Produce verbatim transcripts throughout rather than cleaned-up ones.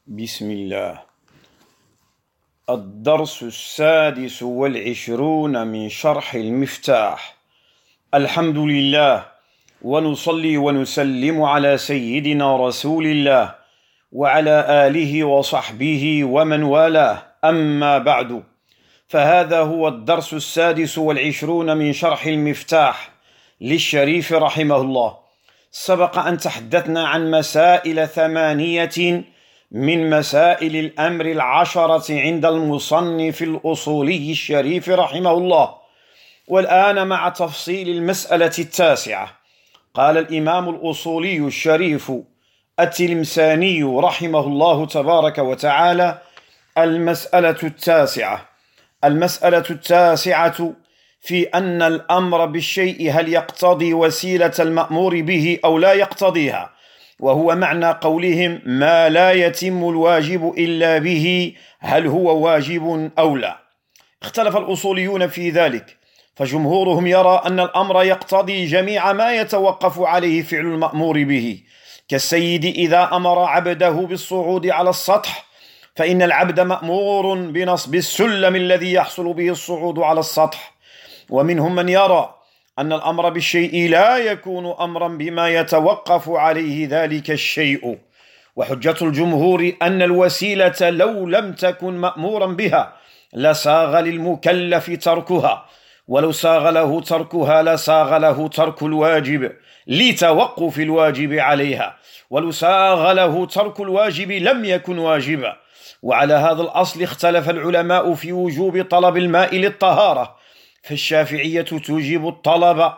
بسم الله. الدرس السادس والعشرون من شرح المفتاح. الحمد لله، ونصلي ونسلم على سيدنا رسول الله وعلى آله وصحبه ومن والاه، أما بعد، فهذا هو الدرس السادس والعشرون من شرح المفتاح للشريف رحمه الله. سبق أن تحدثنا عن مسائل ثمانية من مسائل الأمر العشرة عند المصنف الأصولي الشريف رحمه الله، والآن مع تفصيل المسألة التاسعة. قال الإمام الأصولي الشريف التلمساني رحمه الله تبارك وتعالى: المسألة التاسعة. المسألة التاسعة في أن الأمر بالشيء هل يقتضي وسيلة المأمور به أو لا يقتضيها، وهو معنى قولهم: ما لا يتم الواجب إلا به، هل هو واجب أو لا؟ اختلف الأصوليون في ذلك، فجمهورهم يرى أن الأمر يقتضي جميع ما يتوقف عليه فعل المأمور به، كالسيد إذا أمر عبده بالصعود على السطح، فإن العبد مأمور بنصب السلم الذي يحصل به الصعود على السطح. ومنهم من يرى أن الأمر بالشيء لا يكون أمرا بما يتوقف عليه ذلك الشيء، وحجة الجمهور أن الوسيلة لو لم تكن مأمورا بها لساغ للمكلف تركها، ولو ساغ له تركها لساغ له ترك الواجب لتوقف الواجب عليها، ولو ساغ له ترك الواجب لم يكن واجبا. وعلى هذا الأصل اختلف العلماء في وجوب طلب الماء للطهارة، فالشافعية توجب الطلب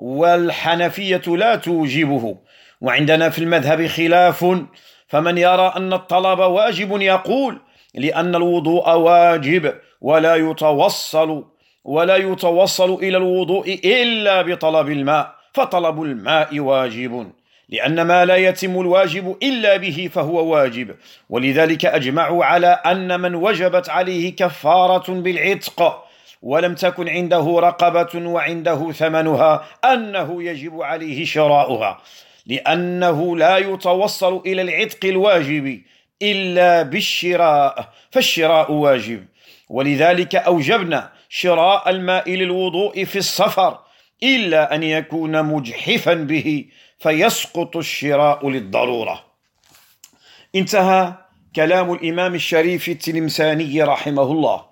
والحنفية لا توجبه. وعندنا في المذهب خلاف، فمن يرى أن الطلب واجب يقول: لأن الوضوء واجب ولا يتوصل ولا يتوصل إلى الوضوء إلا بطلب الماء، فطلب الماء واجب، لأن ما لا يتم الواجب إلا به فهو واجب. ولذلك أجمعوا على أن من وجبت عليه كفارة بالعتق ولم تكن عنده رقبة وعنده ثمنها أنه يجب عليه شراؤها، لأنه لا يتوصل إلى العتق الواجب إلا بالشراء، فالشراء واجب. ولذلك أوجبنا شراء الماء للوضوء في السفر إلا أن يكون مجحفا به فيسقط الشراء للضرورة. انتهى كلام الإمام الشريف التلمساني رحمه الله.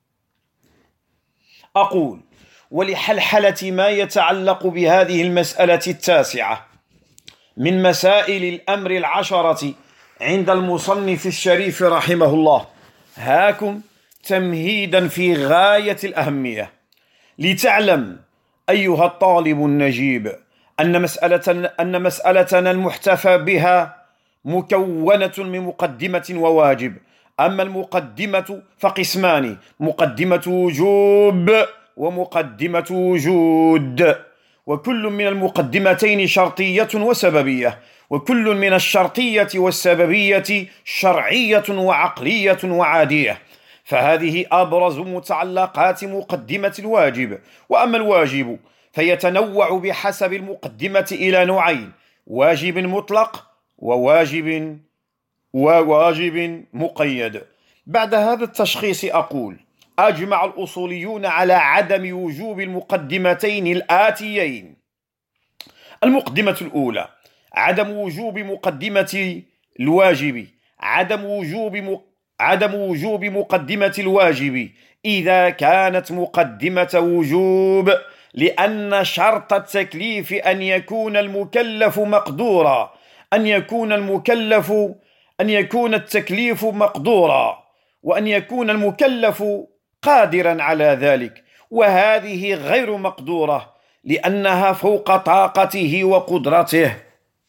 أقول: ولحلحلة ما يتعلق بهذه المسألة التاسعة من مسائل الأمر العشرة عند المصنف الشريف رحمه الله، هاكم تمهيدا في غاية الأهمية، لتعلم أيها الطالب النجيب أن مسألة أن مسألتنا المحتفى بها مكونة من مقدمة وواجب. أما المقدمة فقسمان: مقدمة وجوب ومقدمة وجود، وكل من المقدمتين شرطية وسببية، وكل من الشرطية والسببية شرعية وعقلية وعادية. فهذه أبرز متعلقات مقدمة الواجب. وأما الواجب فيتنوع بحسب المقدمة إلى نوعين: واجب مطلق وواجب وواجب مقيد. بعد هذا التشخيص أقول: أجمع الأصوليون على عدم وجوب المقدمتين الآتيين. المقدمة الأولى: عدم وجوب مقدمة الواجب عدم وجوب م... عدم وجوب مقدمة الواجب إذا كانت مقدمة وجوب، لأن شرط التكليف أن يكون المكلف مقدورا أن يكون المكلف أن يكون التكليف مقدورا وأن يكون المكلف قادرا على ذلك، وهذه غير مقدورة لأنها فوق طاقته وقدرته،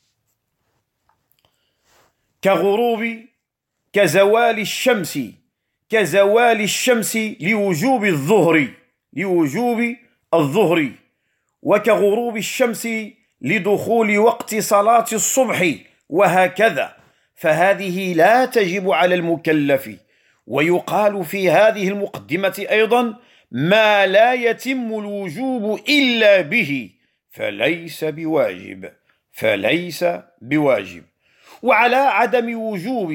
كغروب كزوال الشمس كزوال الشمس لوجوب الظهر لوجوب الظهر وكغروب الشمس لدخول وقت صلاة الصبح، وهكذا. فهذه لا تجب على المكلف. ويقال في هذه المقدمة أيضا: ما لا يتم الوجوب إلا به فليس بواجب فليس بواجب. وعلى عدم وجوب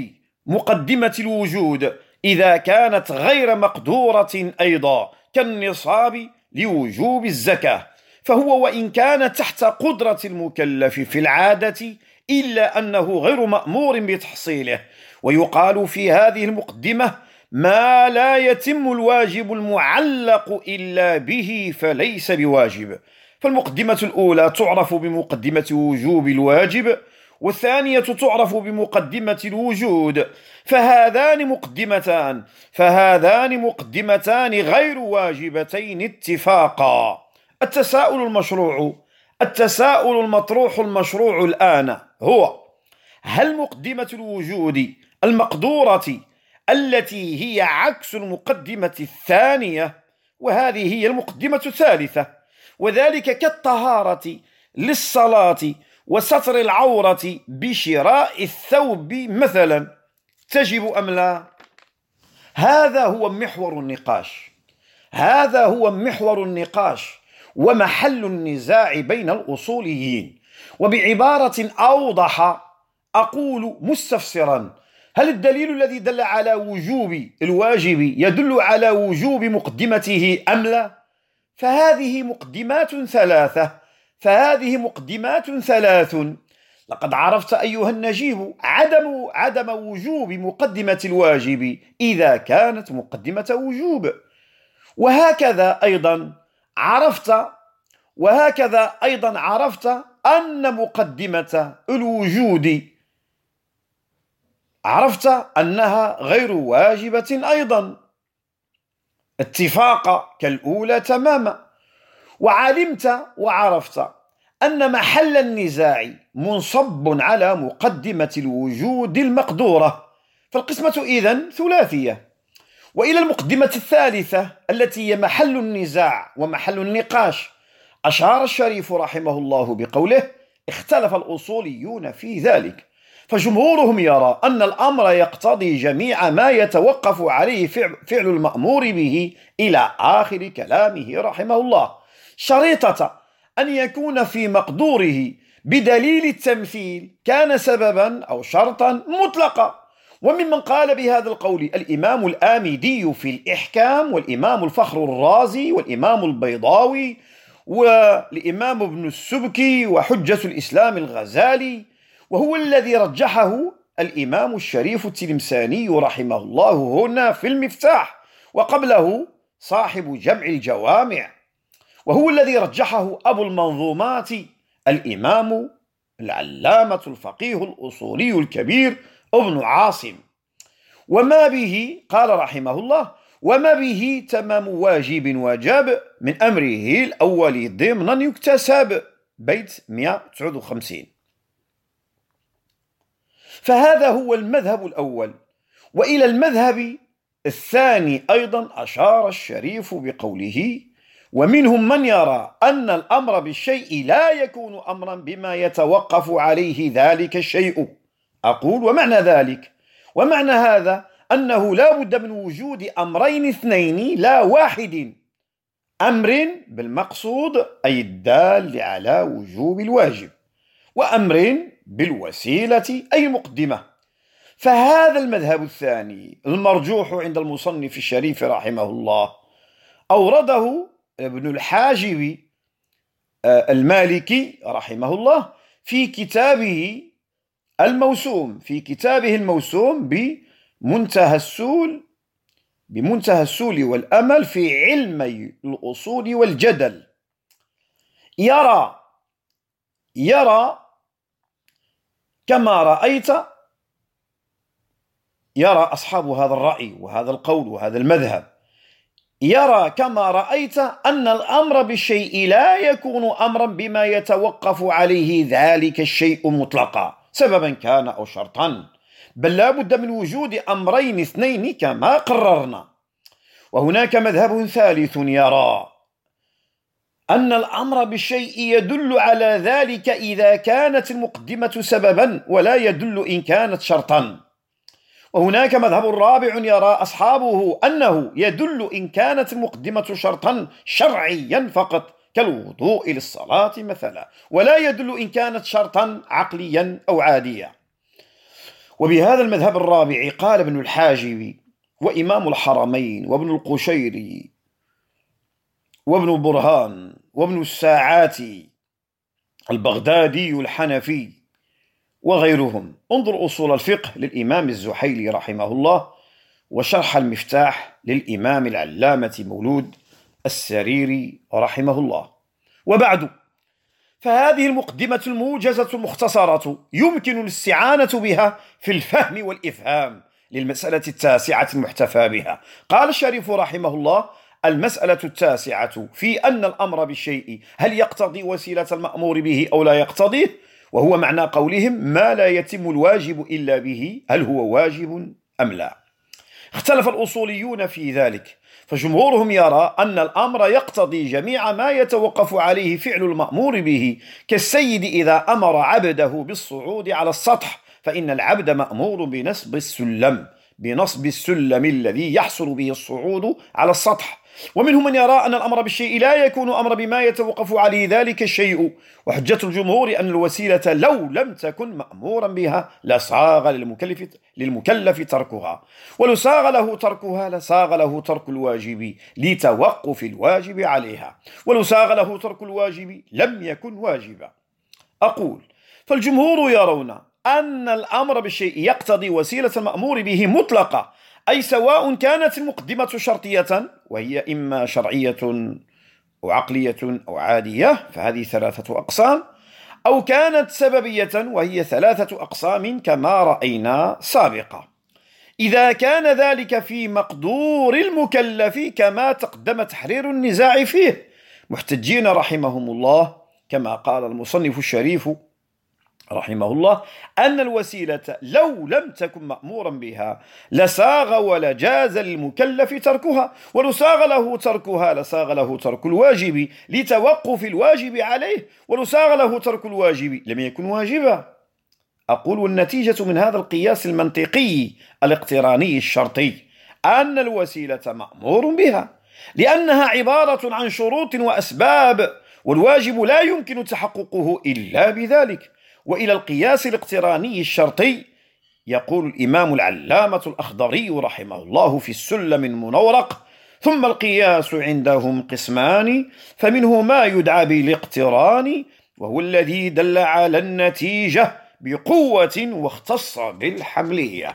مقدمة الوجود إذا كانت غير مقدورة أيضا كالنصاب لوجوب الزكاة، فهو وإن كان تحت قدرة المكلف في العادة إلا أنه غير مأمور بتحصيله. ويقال في هذه المقدمة: ما لا يتم الواجب المعلق إلا به فليس بواجب. فالمقدمة الأولى تعرف بمقدمة وجوب الواجب، والثانية تعرف بمقدمة الوجود، فهذان مقدمتان فهذان مقدمتان غير واجبتين اتفاقا. التساؤل المشروع التساؤل المطروح المشروع الآن هو: هل مقدمة الوجود المقدورة التي هي عكس المقدمة الثانية، وهذه هي المقدمة الثالثة، وذلك كالطهارة للصلاة وستر العورة بشراء الثوب مثلا، تجب أم لا؟ هذا هو محور النقاش هذا هو محور النقاش ومحل النزاع بين الأصوليين. وبعبارة أوضح أقول مستفسرا: هل الدليل الذي دل على وجوب الواجب يدل على وجوب مقدمته أم لا؟ فهذه مقدمات ثلاثة فهذه مقدمات ثلاث لقد عرفت أيها النجيب عدم عدم وجوب مقدمة الواجب إذا كانت مقدمة وجوب، وهكذا أيضا عرفت وهكذا أيضا عرفت أن مقدمة الوجود عرفت أنها غير واجبة أيضا اتفاق كالأولى تماما. وعلمت وعرفت أن محل النزاع منصب على مقدمة الوجود المقدورة، فالقسمة إذن ثلاثية. وإلى المقدمة الثالثة التي هي محل النزاع ومحل النقاش أشار الشريف رحمه الله بقوله: اختلف الأصوليون في ذلك، فجمهورهم يرى أن الأمر يقتضي جميع ما يتوقف عليه فعل المأمور به إلى آخر كلامه رحمه الله، شريطة أن يكون في مقدوره بدليل التمثيل كان سببا أو شرطا مطلقا. وممن قال بهذا القول الإمام الآمدي في الإحكام، والإمام الفخر الرازي، والإمام البيضاوي، والإمام ابن السبكي، وحجة الإسلام الغزالي، وهو الذي رجحه الإمام الشريف التلمساني رحمه الله هنا في المفتاح، وقبله صاحب جمع الجوامع، وهو الذي رجحه أبو المنظومات الإمام العلامة الفقيه الأصولي الكبير ابن عاصم. وما به قال رحمه الله: وما به تمام واجب وجب من أمره الأول ضمنا يكتسب، بيت مئة وتسعة وخمسين. فهذا هو المذهب الأول. وإلى المذهب الثاني أيضا أشار الشريف بقوله: ومنهم من يرى أن الأمر بالشيء لا يكون أمرا بما يتوقف عليه ذلك الشيء. أقول: ومعنى ذلك؟ ومعنى هذا أنه لا بد من وجود أمرين اثنين لا واحد: أمر بالمقصود أي الدال على وجوب الواجب، وأمر بالوسيلة أي المقدمة. فهذا المذهب الثاني المرجوح عند المصنف الشريف رحمه الله أورده ابن الحاجب المالكي رحمه الله في كتابه الموسوم في كتابه الموسوم بمنتهى السول بمنتهى السول والأمل في علمي الأصول والجدل. يرى يرى كما رأيت يرى أصحاب هذا الرأي وهذا القول وهذا المذهب يرى كما رأيت أن الأمر بالشيء لا يكون أمرا بما يتوقف عليه ذلك الشيء مطلقا سببا كان أو شرطا، بل لا بد من وجود أمرين اثنين كما قررنا. وهناك مذهب ثالث يرى أن الأمر بالشيء يدل على ذلك إذا كانت المقدمة سببا ولا يدل إن كانت شرطا. وهناك مذهب رابع يرى أصحابه أنه يدل إن كانت المقدمة شرطا شرعيا فقط كالوضوء للصلاة مثلا، ولا يدل إن كانت شرطا عقليا أو عاديا. وبهذا المذهب الرابع قال ابن الحاجب وإمام الحرمين وابن القشيري وابن البرهان وابن الساعاتي البغدادي الحنفي وغيرهم. انظر أصول الفقه للإمام الزحيلي رحمه الله، وشرح المفتاح للإمام العلامة مولود السريري رحمه الله. وبعد، فهذه المقدمة الموجزة المختصرة يمكن الاستعانة بها في الفهم والإفهام للمسألة التاسعة المحتفى بها. قال الشريف رحمه الله: المسألة التاسعة في أن الأمر بالشيء هل يقتضي وسيلة المأمور به أو لا يقتضيه، وهو معنى قولهم ما لا يتم الواجب إلا به، هل هو واجب أم لا؟ اختلف الأصوليون في ذلك، فجمهورهم يرى أن الأمر يقتضي جميع ما يتوقف عليه فعل المأمور به، كالسيد إذا أمر عبده بالصعود على السطح فإن العبد مأمور بنصب السلم بنصب السلم الذي يحصل به الصعود على السطح. ومنهم من يرى أن الأمر بالشيء لا يكون أمر بما يتوقف عليه ذلك الشيء، وحجة الجمهور أن الوسيلة لو لم تكن مأمورا بها لصاغ للمكلف, للمكلف تركها، ولو صاغ له تركها لصاغ له ترك الواجب لتوقف الواجب عليها، ولو صاغ له ترك الواجب لم يكن واجبا. أقول: فالجمهور يرون أن الأمر بالشيء يقتضي وسيلة المأمور به مطلقة، أي سواء كانت المقدمة شرطية وهي إما شرعية أو عقلية أو عادية، فهذه ثلاثة أقسام، أو كانت سببية وهي ثلاثة أقسام كما رأينا سابقا. إذا كان ذلك في مقدور المكلف كما تقدم تحرير النزاع فيه، محتجين رحمهم الله كما قال المصنف الشريف رحمه الله أن الوسيلة لو لم تكن مأمورا بها لساغ ولجاز للمكلف تركها، ولو ساغ له تركها لساغ له ترك الواجب لتوقف الواجب عليه، ولو ساغ له ترك الواجب لم يكن واجبا. أقول: والنتيجة من هذا القياس المنطقي الاقتراني الشرطي أن الوسيلة مأمور بها، لأنها عبارة عن شروط وأسباب، والواجب لا يمكن تحققه إلا بذلك. وإلى القياس الاقتراني الشرطي يقول الإمام العلامة الأخضري رحمه الله في السلم المنورق: ثم القياس عندهم قسمان، فمنه ما يدعى بالاقتران وهو الذي دل على النتيجة بقوة واختص بالحملية.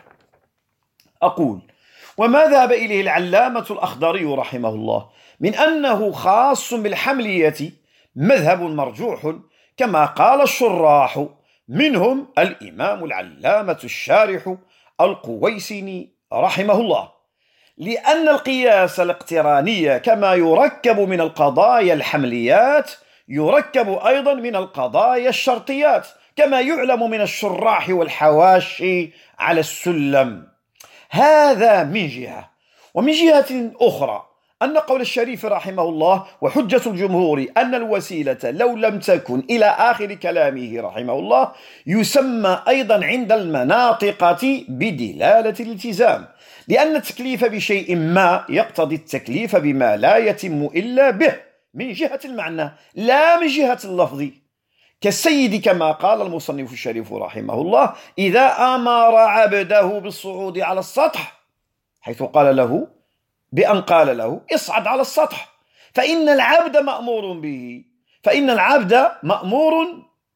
أقول: وما ذهب إليه العلامة الأخضري رحمه الله من أنه خاص بالحملية مذهب مرجوح كما قال الشراح، منهم الإمام العلامة الشارح القويسني رحمه الله، لأن القياس الاقتراني كما يركب من القضايا الحمليات يركب أيضا من القضايا الشرطيات، كما يعلم من الشراح والحواشي على السلم. هذا من جهة. ومن جهة أخرى أن قول الشريف رحمه الله وحجة الجمهور أن الوسيلة لو لم تكن إلى آخر كلامه رحمه الله يسمى أيضا عند المناطقة بدلالة الالتزام، لأن التكليف بشيء ما يقتضي التكليف بما لا يتم إلا به من جهة المعنى لا من جهة اللفظ، كالسيد كما قال المصنف الشريف رحمه الله: إذا أمر عبده بالصعود على السطح، حيث قال له بأن قال له اصعد على السطح، فإن العبد مأمور به، فإن العبد مأمور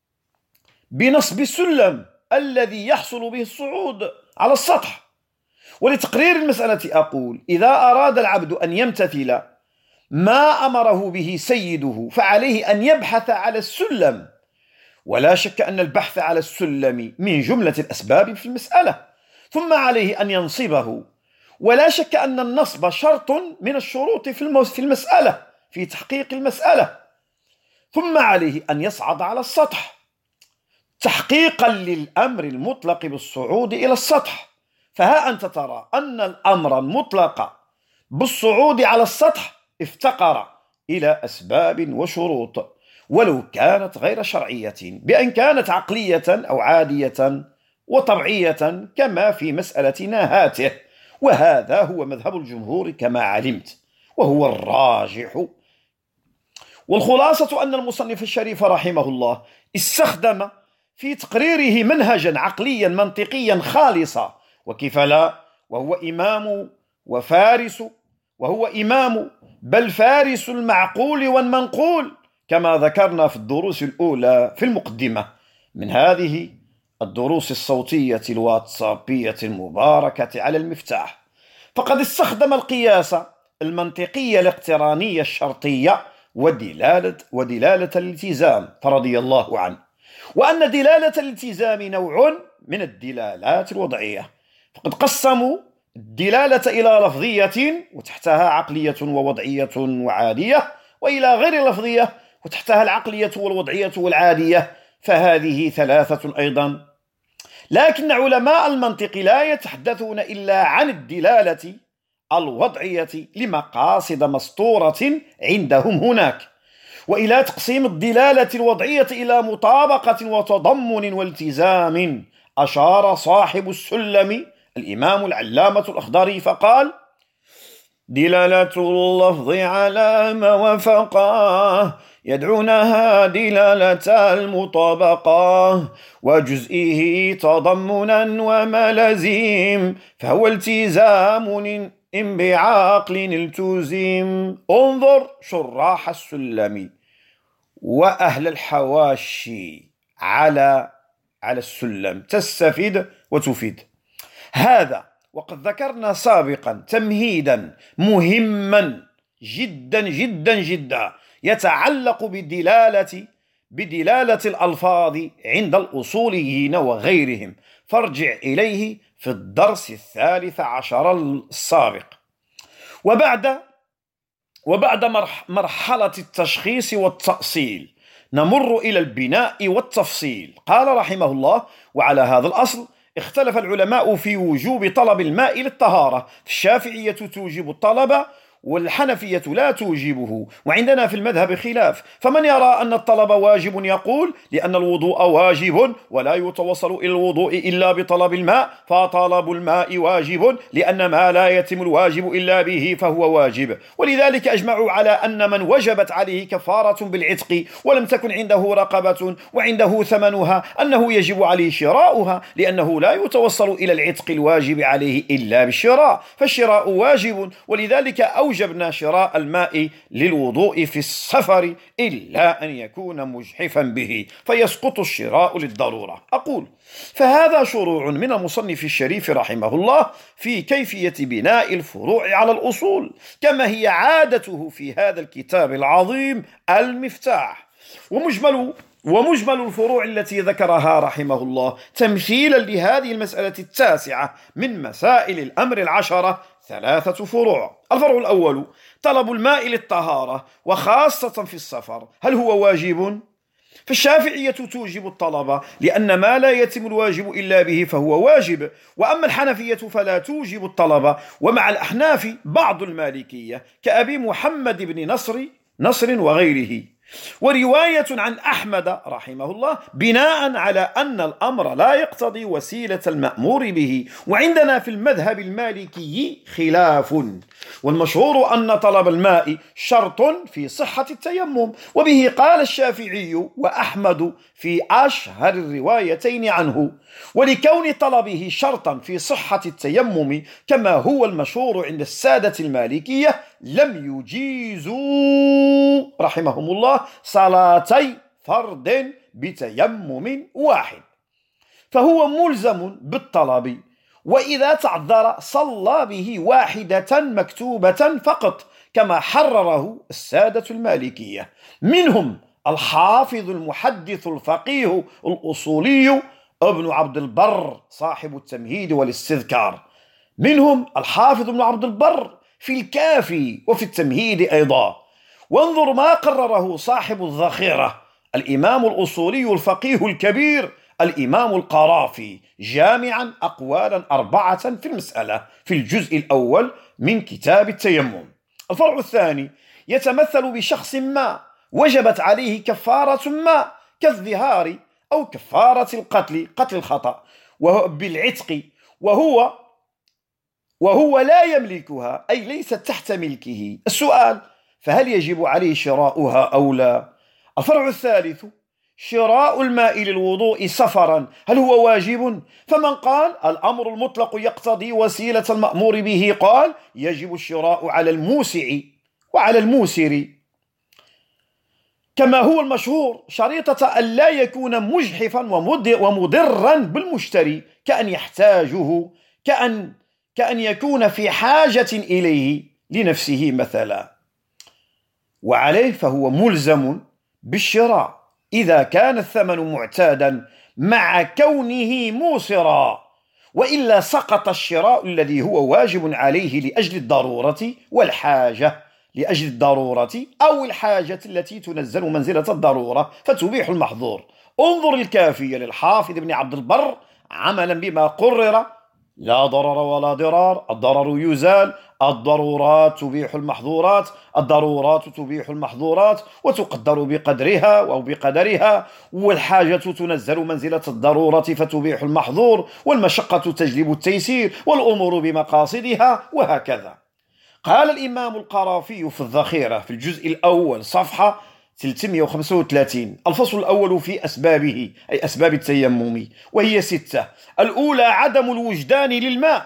بنصب السلم الذي يحصل به الصعود على السطح. ولتقرير المسألة أقول: إذا أراد العبد أن يمتثل ما أمره به سيده فعليه أن يبحث على السلم، ولا شك أن البحث على السلم من جملة الأسباب في المسألة، ثم عليه أن ينصبه، ولا شك أن النصب شرط من الشروط في المسألة في تحقيق المسألة، ثم عليه أن يصعد على السطح تحقيقا للأمر المطلق بالصعود إلى السطح. فها أنت ترى أن الأمر المطلق بالصعود على السطح افتقر إلى أسباب وشروط، ولو كانت غير شرعية، بأن كانت عقلية أو عادية وطبيعية كما في مسألتنا هاته. وهذا هو مذهب الجمهور كما علمت، وهو الراجح. والخلاصة أن المصنف الشريف رحمه الله استخدم في تقريره منهجا عقليا منطقيا خالصا، وكيف لا، وهو إمام وفارس، وهو إمام بل فارس المعقول والمنقول، كما ذكرنا في الدروس الأولى في المقدمة من هذه الدروس الصوتية الواتسابية المباركة على المفتاح. فقد استخدم القياس المنطقي الاقتراني الشرطية ودلالة, ودلالة الالتزام فرضي الله عنه، وأن دلالة الالتزام نوع من الدلالات الوضعية. فقد قسموا الدلالة إلى لفظية وتحتها عقلية ووضعية وعادية، وإلى غير لفظية وتحتها العقلية والوضعية والعادية، فهذه ثلاثة أيضا. لكن علماء المنطق لا يتحدثون إلا عن الدلالة الوضعية لمقاصد مسطورة عندهم هناك. وإلى تقسيم الدلالة الوضعية إلى مطابقة وتضمن والتزام أشار صاحب السلم الإمام العلامة الأخضري فقال: دلالة اللفظ على ما وفقه يدعونها دلالة المطابقة، وجزئه تضمنا وملازم، فهو التزام إن بعقل التزم. انظر شراح السلم وأهل الحواشي على على السلم تستفيد وتفيد هذا. وقد ذكرنا سابقا تمهيدا مهما جدا جدا جدا يتعلق بدلالة بدلالة الألفاظ عند الأصوليين وغيرهم، فارجع إليه في الدرس الثالث عشر السابق. وبعد وبعد مرحلة التشخيص والتأصيل نمر إلى البناء والتفصيل. قال رحمه الله: وعلى هذا الأصل اختلف العلماء في وجوب طلب الماء للطهارة، الشافعية توجب الطلب والحنفية لا توجبه، وعندنا في المذهب خلاف، فمن يرى أن الطلب واجب يقول لأن الوضوء واجب ولا يتوصل إلى الوضوء إلا بطلب الماء، فطلب الماء واجب لأن ما لا يتم الواجب إلا به فهو واجب. ولذلك أجمعوا على أن من وجبت عليه كفارة بالعتق ولم تكن عنده رقبة وعنده ثمنها أنه يجب عليه شراؤها، لأنه لا يتوصل إلى العتق الواجب عليه إلا بالشراء، فالشراء واجب. ولذلك أو أوجبنا شراء الماء للوضوء في السفر إلا أن يكون مجحفا به فيسقط الشراء للضرورة. أقول: فهذا شروع من المصنف الشريف رحمه الله في كيفية بناء الفروع على الأصول، كما هي عادته في هذا الكتاب العظيم المفتاح. ومجمل ومجمل الفروع التي ذكرها رحمه الله تمثيلا لهذه المسألة التاسعة من مسائل الأمر العشرة ثلاثة فروع. الفرع الأول: طلب الماء للطهارة وخاصة في السفر، هل هو واجب؟ فالشافعية توجب الطلب لأن ما لا يتم الواجب إلا به فهو واجب، وأما الحنفية فلا توجب الطلب، ومع الأحناف بعض المالكية كأبي محمد بن نصر نصر وغيره. ورواية عن أحمد رحمه الله بناء على أن الأمر لا يقتضي وسيلة المأمور به. وعندنا في المذهب المالكي خلاف، والمشهور أن طلب الماء شرط في صحة التيمم، وبه قال الشافعي وأحمد في أشهر الروايتين عنه. ولكون طلبه شرطا في صحة التيمم كما هو المشهور عند السادة المالكية لم يجيزوا رحمهم الله صلاتي فرد بتيمم واحد، فهو ملزم بالطلب، وإذا تعذر صلى به واحدة مكتوبة فقط، كما حرره السادة المالكية، منهم الحافظ المحدث الفقيه الأصولي ابن عبد البر صاحب التمهيد والاستذكار، منهم الحافظ ابن عبد البر في الكافي وفي التمهيد أيضا. وانظر ما قرره صاحب الذخيرة الإمام الأصولي الفقيه الكبير الإمام القرافي جامعا أقوالا أربعة في المسألة في الجزء الأول من كتاب التيمم. الفرع الثاني يتمثل بشخص ما وجبت عليه كفارة ما كالظهار أو كفارة القتل قتل الخطأ بالعتق، وهو وهو لا يملكها، أي ليست تحت ملكه. السؤال: فهل يجب عليه شراؤها أو لا؟ الفرع الثالث شراء الماء للوضوء سفرا هل هو واجب؟ فمن قال الأمر المطلق يقتضي وسيلة المأمور به قال يجب الشراء على الموسع وعلى الموسر، كما هو المشهور شريطة أن لا يكون مجحفا ومضرا بالمشتري، كأن يحتاجه، كأن, كأن يكون في حاجة إليه لنفسه مثلا، وعليه فهو ملزم بالشراء إذا كان الثمن معتادا مع كونه موسرا، وإلا سقط الشراء الذي هو واجب عليه لأجل الضرورة والحاجة، لأجل الضرورة أو الحاجة التي تنزل منزلة الضرورة فتبيح المحظور. انظر الكافية للحافظ ابن عبد البر عملا بما قرر: لا ضرر ولا ضرار، الضرر يزال، الضرورات تبيح المحظورات، الضرورات تبيح المحظورات وتقدر بقدرها أو بقدرها، والحاجة تنزل منزلة الضرورة فتبيح المحظور، والمشقة تجلب التيسير، والأمور بمقاصدها، وهكذا. قال الإمام القرافي في الذخيرة في الجزء الأول صفحة ثلاثمئة وخمسة وثلاثين: الفصل الأول في أسبابه، أي أسباب التيمم، وهي ستة. الأولى عدم الوجدان للماء،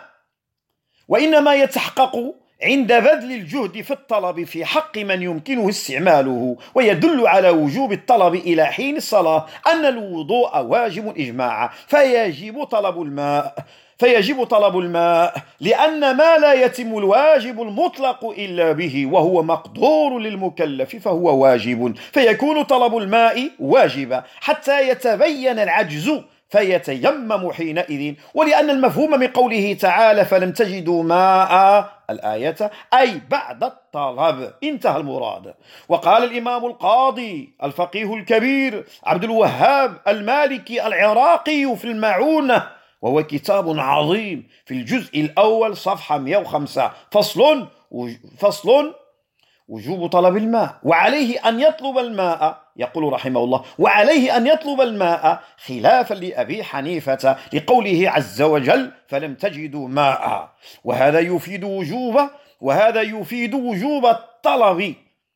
وإنما يتحقق عند بذل الجهد في الطلب في حق من يمكنه استعماله، ويدل على وجوب الطلب إلى حين الصلاة أن الوضوء واجب إجماعا، فيجب طلب الماء فيجب طلب الماء لأن ما لا يتم الواجب المطلق إلا به وهو مقدور للمكلف فهو واجب، فيكون طلب الماء واجبا حتى يتبين العجز فيتيمم حينئذ، ولأن المفهوم من قوله تعالى فلم تجدوا ماء الآية أي بعد الطلب، انتهى المراد. وقال الإمام القاضي الفقيه الكبير عبد الوهاب المالكي العراقي في المعونة، وهو كتاب عظيم، في الجزء الأول صفحة مئة وخمسة: فصل فصل وجوب طلب الماء، وعليه أن يطلب الماء، يقول رحمه الله: وعليه أن يطلب الماء خلافا لأبي حنيفة لقوله عز وجل فلم تجدوا ماء، وهذا يفيد وجوب وهذا يفيد وجوب الطلب،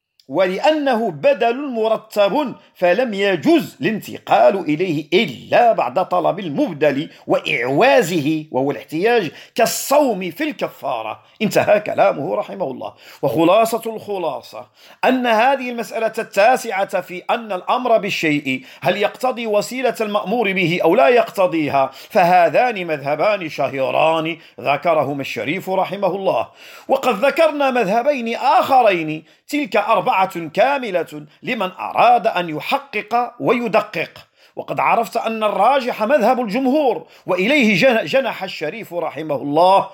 ولأنه بدل مرتب فلم يجوز الانتقال إليه إلا بعد طلب المبدل وإعوازه وهو الاحتياج، كالصوم في الكفارة. انتهى كلامه رحمه الله. وخلاصة الخلاصة أن هذه المسألة التاسعة في أن الأمر بالشيء هل يقتضي وسيلة المأمور به أو لا يقتضيها، فهذان مذهبان شهيران ذكرهما الشريف رحمه الله. وقد ذكرنا مذهبين آخرين، تلك أربعة كاملة لمن أراد أن يحقق ويدقق. وقد عرفت أن الراجح مذهب الجمهور، وإليه جنح الشريف رحمه الله،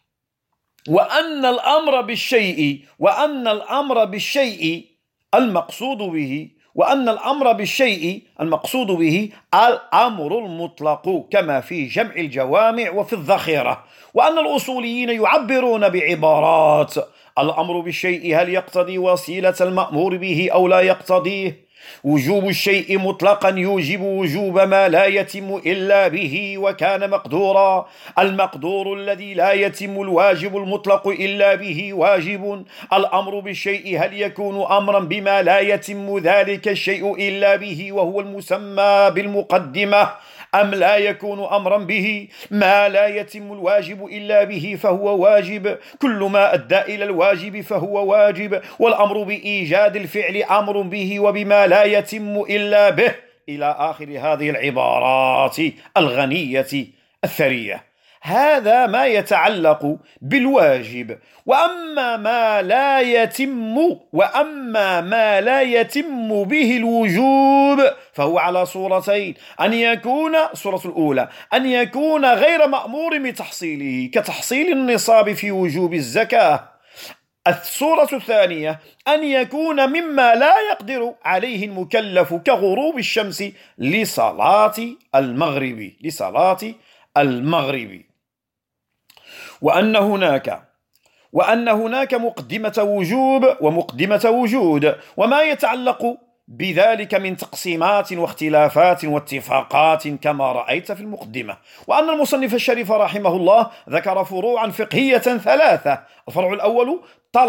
وأن الأمر بالشيء وأن الأمر بالشيء المقصود به وأن الأمر بالشيء المقصود به الأمر المطلق كما في جمع الجوامع وفي الذخيرة، وأن الأصوليين يعبرون بعبارات: الأمر بالشيء هل يقتضي وسيلة المأمور به أو لا يقتضيه؟ وجوب الشيء مطلقا يوجب وجوب ما لا يتم إلا به وكان مقدورا. المقدور الذي لا يتم الواجب المطلق إلا به واجب. الأمر بالشيء هل يكون أمرا بما لا يتم ذلك الشيء إلا به وهو المسمى بالمقدمة، أم لا يكون أمرا به ما لا يتم الواجب إلا به فهو واجب. كل ما أدى إلى الواجب فهو واجب، والأمر بإيجاد الفعل أمر به وبما لا يتم إلا به، إلى آخر هذه العبارات الغنية الثرية. هذا ما يتعلق بالواجب. وأما ما لا يتم وأما ما لا يتم به الوجوب فهو على صورتين: أن يكون الصورة الأولى أن يكون غير مأمور بتحصيله كتحصيل النصاب في وجوب الزكاة. الصورة الثانية أن يكون مما لا يقدر عليه المكلف كغروب الشمس لصلاة المغرب لصلاة المغرب وأن هناك وأن هناك مقدمة وجوب ومقدمة وجود، وما يتعلق بذلك من تقسيمات واختلافات واتفاقات كما رأيت في المقدمة. وأن المصنف الشريف رحمه الله ذكر فروعا فقهية ثلاثة: الفرع الأول طلب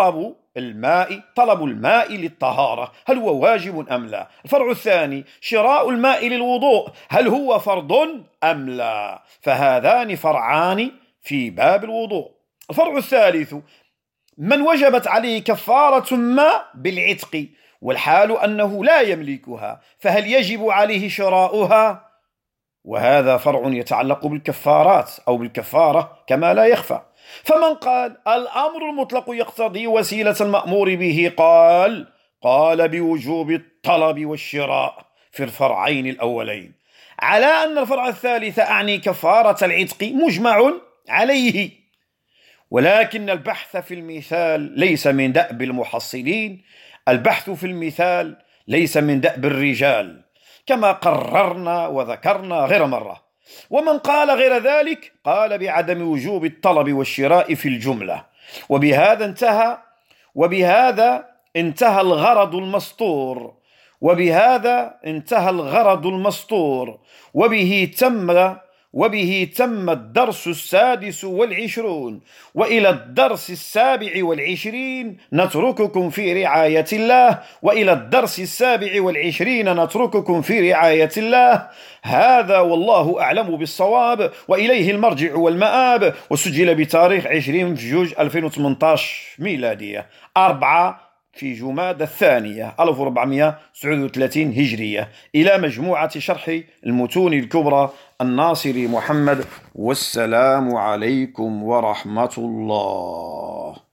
الماء طلب الماء للطهارة، هل هو واجب أم لا؟ الفرع الثاني شراء الماء للوضوء، هل هو فرض أم لا؟ فهذان فرعان في باب الوضوء. الفرع الثالث من وجبت عليه كفارة ما بالعتق والحال أنه لا يملكها، فهل يجب عليه شراؤها؟ وهذا فرع يتعلق بالكفارات أو بالكفارة كما لا يخفى. فمن قال الأمر المطلق يقتضي وسيلة المأمور به قال قال بوجوب الطلب والشراء في الفرعين الأولين، على أن الفرع الثالث أعني كفارة العتق مجمع عليه. ولكن البحث في المثال ليس من دأب المحصلين، البحث في المثال ليس من دأب الرجال كما قررنا وذكرنا غير مرة. ومن قال غير ذلك قال بعدم وجوب الطلب والشراء في الجملة. وبهذا انتهى وبهذا انتهى الغرض المسطور وبهذا انتهى الغرض المسطور وبه تم وبه تم الدرس السادس والعشرون. وإلى الدرس السابع والعشرين نترككم في رعاية الله، وإلى الدرس السابع والعشرين نترككم في رعاية الله. هذا والله أعلم بالصواب، وإليه المرجع والمآب. وسجل بتاريخ عشرين في جوج ألفين وثمانية عشر ميلادية، أربعة في جماد الثانية ألف وأربعمائة وتسعة وثلاثين هجرية، إلى مجموعة شرح المتون الكبرى الناصري محمد. والسلام عليكم ورحمة الله.